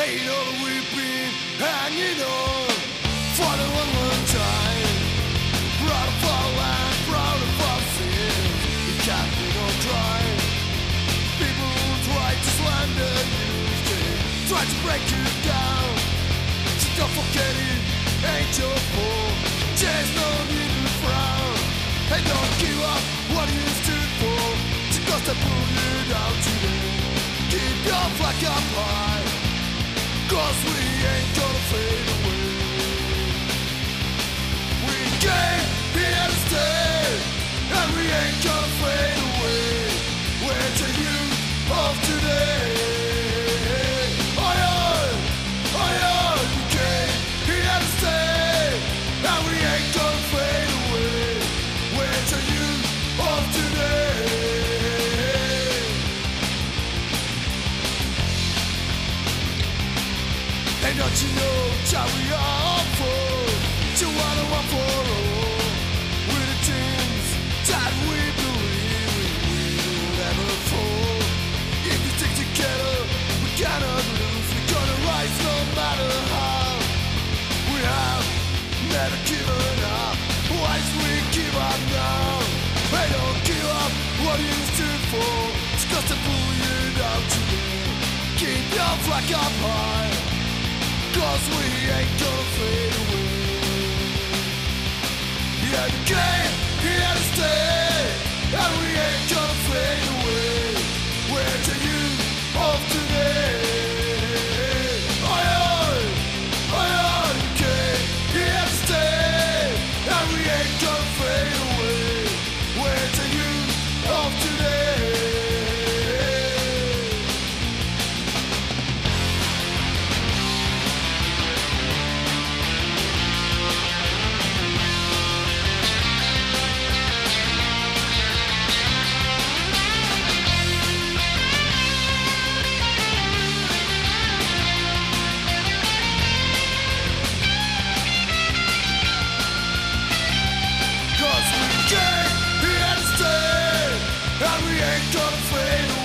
Ain't all that we've been hanging on for the one time. Proud of our land, proud of our sins. It can't be no crime. People who try to slander you, try to break you down. So don't forget it, ain't your fault. There's no need to frown. And don't give up what you stood for. Just to pull you down today. Keep your flag up high, 'cause we ain't gonna fade away. We came here to stay, and we ain't gonna fade away. We're the youth of today. Oi, oi, oi, oi. We came here to stay, and we ain't gonna fade away. We're the youth of today. And don't you know that we are for to one for all? We're the teams that we believe we will never fall. If we stick together, we cannot lose. We're gonna rise no matter how. We have never given up. Why should we give up now? Hey, don't give up what you stood for. It's just to pull you down today. Keep your flag up high, 'cause we ain't gonna fade away. Yeah, we came here to stay, and we ain't gonna fade away. We're the youth of today. Oi, oi, oi, oi. We came here to stay, and we ain't gonna fade away. We're the youth of today. And we ain't gonna fade away.